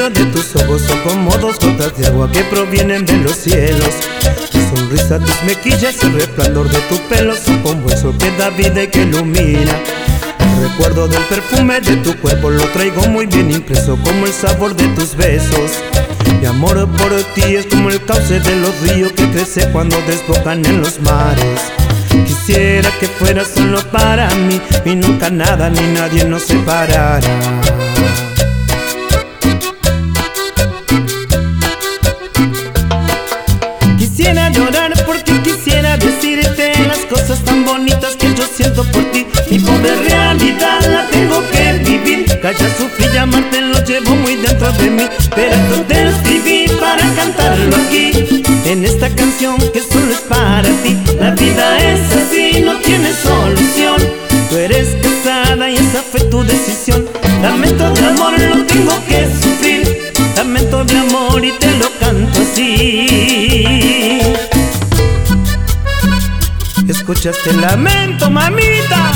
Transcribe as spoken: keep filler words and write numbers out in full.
brillo de tus ojos son como dos gotas de agua que provienen de los cielos. Tu sonrisa, tus mejillas, el resplandor de tu pelo son como el sol que da vida y que ilumina. El recuerdo del perfume de tu cuerpo lo traigo muy bien impreso, como el sabor de tus besos. Mi amor por ti es como el cauce de los ríos que crece cuando desbocan en los mares. Quisiera que fueras solo para mí y nunca nada ni nadie nos separara. Quisiera llorar porque quisiera decirte las cosas tan bonitas que yo siento por ti. Mi pobre realidad la tengo que vivir. Calla, sufrí y amarte lo llevo muy dentro de mí, pero esto te lo escribí para cantarlo aquí, en esta canción que solo es para ti. La vida es así, no tiene solución. Tú eres casada y esa fue tu decisión. Lamento de amor lo tengo que sufrir, lamento de amor y te lo canto así. ¿Escuchaste el lamento, mamita?